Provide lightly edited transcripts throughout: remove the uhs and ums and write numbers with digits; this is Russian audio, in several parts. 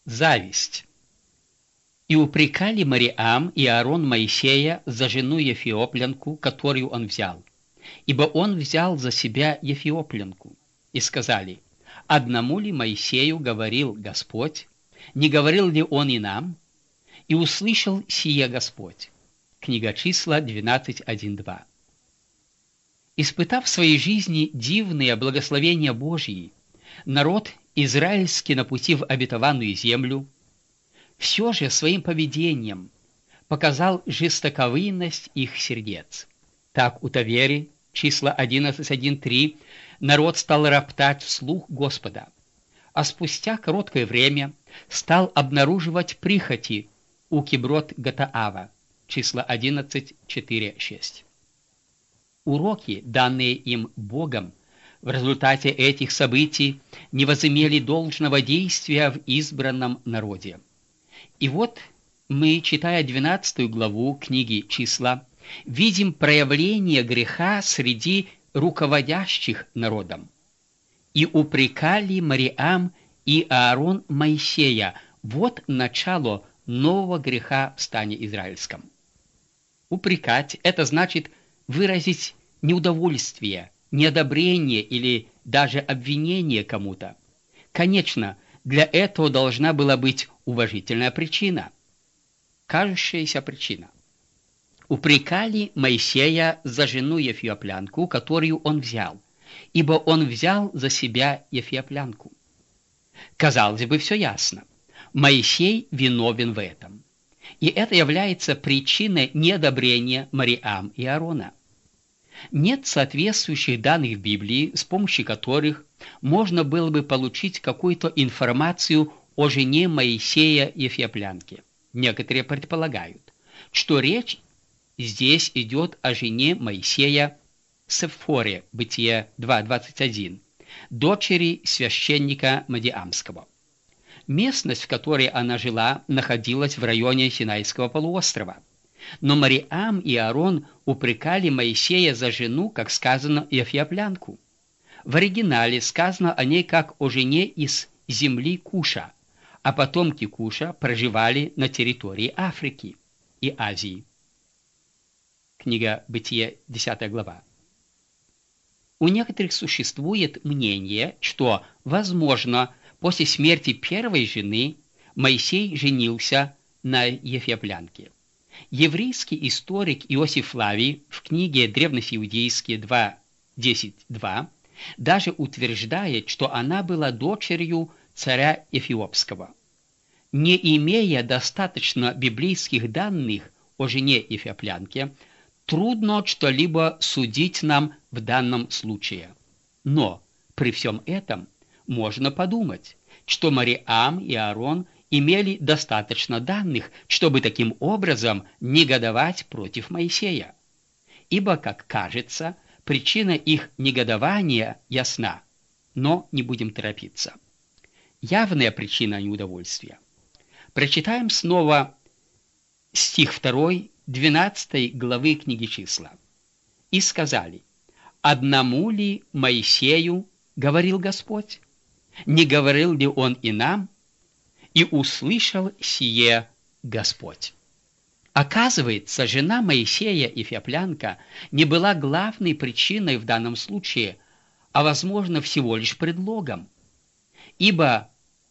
зависть. И упрекали Мариам и Аарон Моисея за жену Ефиоплянку, которую он взял. Ибо он взял за себя Ефиоплянку. И сказали: одному ли Моисею говорил Господь? Не говорил ли он и нам? И услышал сие Господь. Книга Числа 12:1-2. Испытав в своей жизни дивные благословения Божьи, народ израильский на пути в обетованную землю все же своим поведением показал жестоковыйность их сердец. Так у Тавери, числа 11:1-3, народ стал роптать вслух Господа, а спустя короткое время стал обнаруживать прихоти у Киброт-Гатаава, числа 11:4-6. Уроки, данные им Богом, в результате этих событий не возымели должного действия в избранном народе. И вот мы, читая 12 главу книги «Числа», видим проявление греха среди руководящих народом. «И упрекали Мариам и Аарон Моисея». Вот начало нового греха в стане израильском. Упрекать – это значит выразить неудовольствие, неодобрение или даже обвинение кому-то. Конечно, для этого должна была быть уважительная причина, кажущаяся причина. Упрекали Моисея за жену Ефиоплянку, которую он взял, ибо он взял за себя Ефиоплянку. Казалось бы, все ясно. Моисей виновен в этом. И это является причиной неодобрения Мариам и Аарона. Нет соответствующих данных в Библии, с помощью которых можно было бы получить какую-то информацию о жене Моисея Ефиоплянки. Некоторые предполагают, что речь здесь идет о жене Моисея Сефоре, Бытие 2:21, дочери священника Мадиамского. Местность, в которой она жила, находилась в районе Синайского полуострова. Но Мариам и Аарон упрекали Моисея за жену, как сказано, Ефиоплянку. В оригинале сказано о ней как о жене из земли Куша, а потомки Куша проживали на территории Африки и Азии. Книга Бытие, 10 глава. У некоторых существует мнение, что, возможно, после смерти первой жены Моисей женился на Ефиоплянке. Еврейский историк Иосиф Флавий в книге «Древнеиудейские 2:10-2» даже утверждает, что она была дочерью царя Эфиопского. Не имея достаточно библейских данных о жене Ефиоплянке, трудно что-либо судить нам в данном случае. Но при всем этом можно подумать, что Мариам и Аарон имели достаточно данных, чтобы таким образом негодовать против Моисея. Ибо, как кажется, причина их негодования ясна, но не будем торопиться. Явная причина неудовольствия. Прочитаем снова стих 2, 12 главы книги «Числа». «И сказали: одному ли Моисею говорил Господь? Не говорил ли он и нам? И услышал сие Господь». Оказывается, жена Моисея Ефиоплянка не была главной причиной в данном случае, а, возможно, всего лишь предлогом. Ибо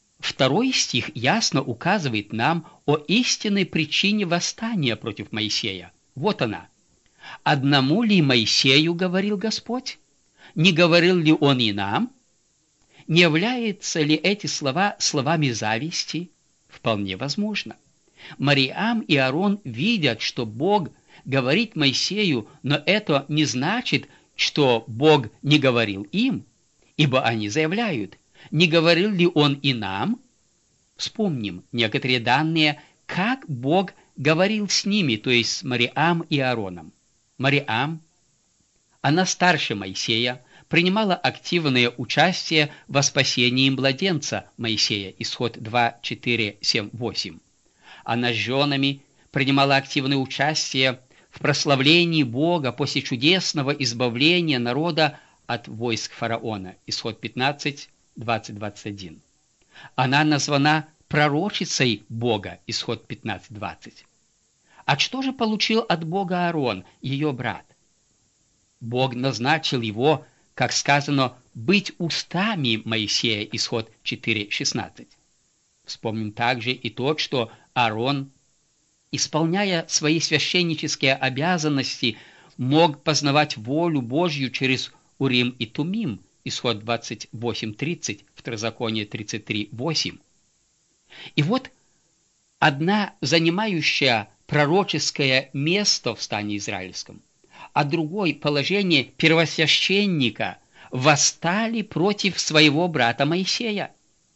2 стих ясно указывает нам о истинной причине восстания против Моисея. Вот она. «Одному ли Моисею говорил Господь? Не говорил ли он и нам?» Не являются ли эти слова словами зависти? Вполне возможно. Мариам и Аарон видят, что Бог говорит Моисею, но это не значит, что Бог не говорил им, ибо они заявляют: не говорил ли он и нам? Вспомним некоторые данные, как Бог говорил с ними, то есть с Мариам и Аароном. Мариам, она старше Моисея, принимала активное участие во спасении младенца Моисея, исход 2:4-7-8. Она с женами принимала активное участие в прославлении Бога после чудесного избавления народа от войск фараона, исход 15:20-21. Она названа пророчицей Бога, исход 15:20. А что же получил от Бога Аарон, ее брат? Бог назначил его, как сказано, быть устами Моисея, исход 4:16. Вспомним также и то, что Аарон, исполняя свои священнические обязанности, мог познавать волю Божью через Урим и Тумим, исход 28:30, Второзаконие 33:8. И вот одна занимающая пророческое место в стане израильском, а другой положение первосвященника восстали против своего брата Моисея.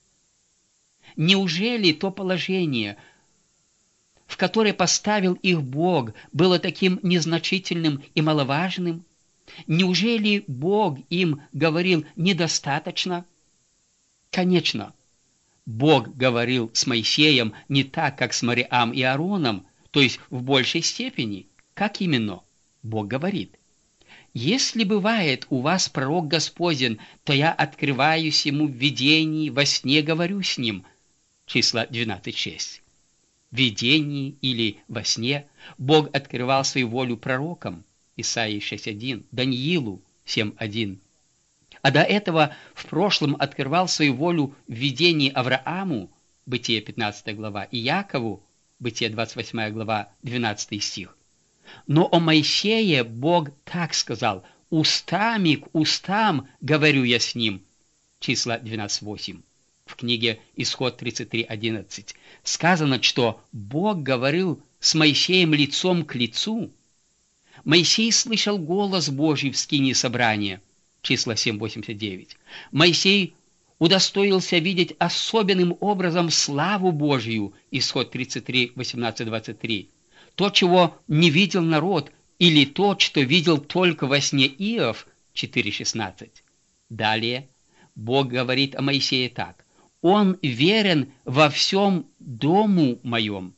Неужели то положение, в которое поставил их Бог, было таким незначительным и маловажным? Неужели Бог им говорил недостаточно? Конечно, Бог говорил с Моисеем не так, как с Мариам и Аароном, то есть в большей степени. Как именно? Бог говорит: «Если бывает у вас пророк Господень, то я открываюсь ему в видении, во сне говорю с ним». Числа 12:6. В видении или во сне Бог открывал свою волю пророкам. Исаии 6:1, Даниилу 7:1. А до этого в прошлом открывал свою волю в видении Аврааму, Бытие 15 глава, и Якову, Бытие 28 глава, 12 стих. Но о Моисее Бог так сказал: «Устами к устам говорю я с ним». Числа 12:8. В книге Исход 33:11 сказано, что Бог говорил с Моисеем лицом к лицу. Моисей слышал голос Божий в скинии собрания. Числа 7:89. Моисей удостоился видеть особенным образом славу Божью. Исход 33:18-23. То, чего не видел народ, или то, что видел только во сне Иов. 4:16. Далее Бог говорит о Моисее так: «Он верен во всем дому моем».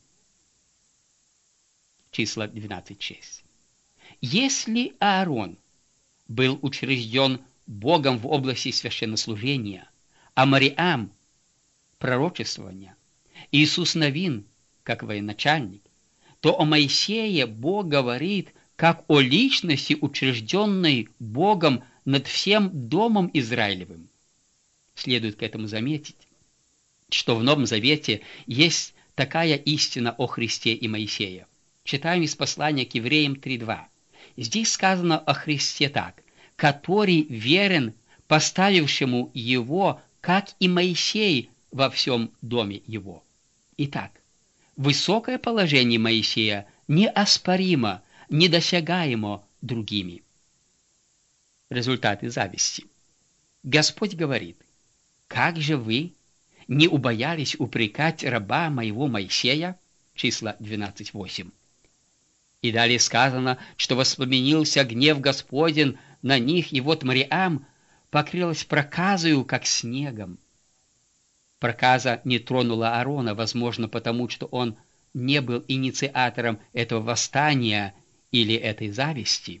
Числа 12:6. Если Аарон был учрежден Богом в области священнослужения, а Мариам – пророчествования, Иисус Навин – как военачальник, то о Моисее Бог говорит как о личности, учрежденной Богом над всем домом Израилевым. Следует к этому заметить, что в Новом Завете есть такая истина о Христе и Моисее. Читаем из послания к Евреям 3:2. Здесь сказано о Христе так: «который верен поставившему его, как и Моисей во всем доме его». Итак, высокое положение Моисея неоспоримо, недосягаемо другими. Результаты зависти. Господь говорит: «Как же вы не убоялись упрекать раба моего Моисея?» Числа 12:8. И далее сказано, что воспламенился гнев Господень на них, и вот Мариам покрылась проказою, как снегом. Проказа не тронула Аарона, возможно, потому что он не был инициатором этого восстания или этой зависти.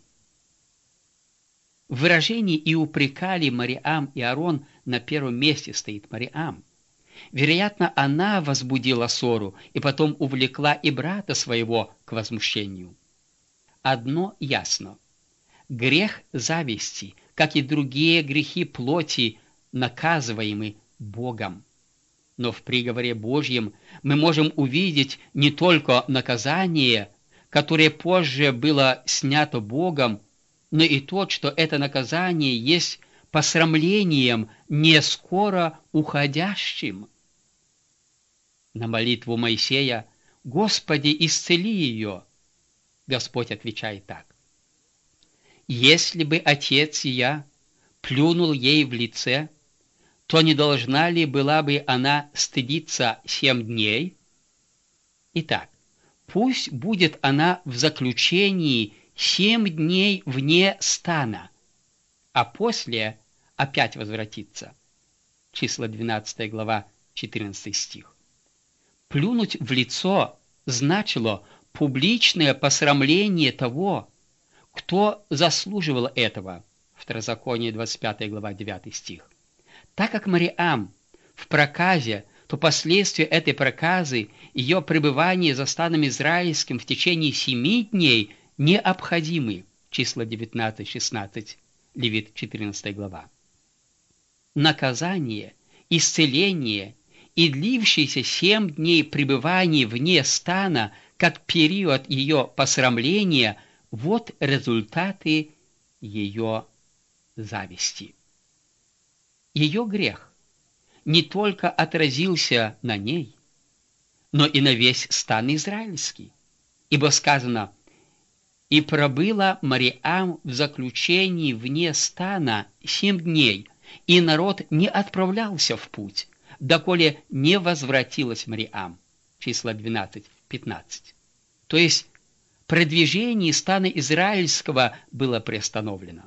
В выражении «и упрекали Мариам и Аарон» на первом месте стоит Мариам. Вероятно, она возбудила ссору и потом увлекла и брата своего к возмущению. Одно ясно: грех зависти, как и другие грехи плоти, наказываемы Богом. Но в приговоре Божьем мы можем увидеть не только наказание, которое позже было снято Богом, но и то, что это наказание есть посрамлением не скоро уходящим. На молитву Моисея: «Господи, исцели ее», Господь отвечает так: «Если бы отец я плюнул ей в лице, то не должна ли была бы она стыдиться 7 дней? Итак, пусть будет она в заключении 7 дней вне стана, а после опять возвратится». Числа 12 глава, 14 стих. Плюнуть в лицо значило публичное посрамление того, кто заслуживал этого. Второзаконие 25 глава, 9 стих. Так как Мариам в проказе то последствия этой проказы, ее пребывание за станом израильским в течение 7 дней необходимы. Числа 19-16, Левит 14 глава. Наказание, исцеление и длившиеся 7 дней пребывания вне стана, как период ее посрамления, вот результаты ее зависти. Ее грех не только отразился на ней, но и на весь стан израильский. Ибо сказано: «И пробыла Мариам в заключении вне стана 7 дней, и народ не отправлялся в путь, доколе не возвратилась Мариам». Числа 12-15. То есть продвижение стана израильского было приостановлено.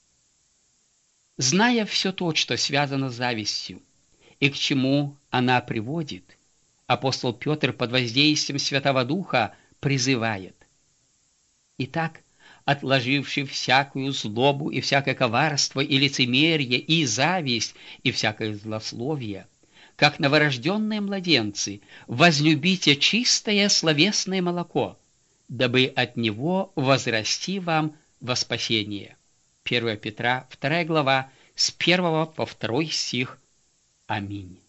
Зная все то, что связано с завистью, и к чему она приводит, апостол Петр под воздействием Святого Духа призывает: «Итак, отложивши всякую злобу и всякое коварство и лицемерие и зависть и всякое злословие, как новорожденные младенцы, возлюбите чистое словесное молоко, дабы от него возрасти вам во спасение». 1 Петра, 2 глава, с 1 по 2 стих. Аминь.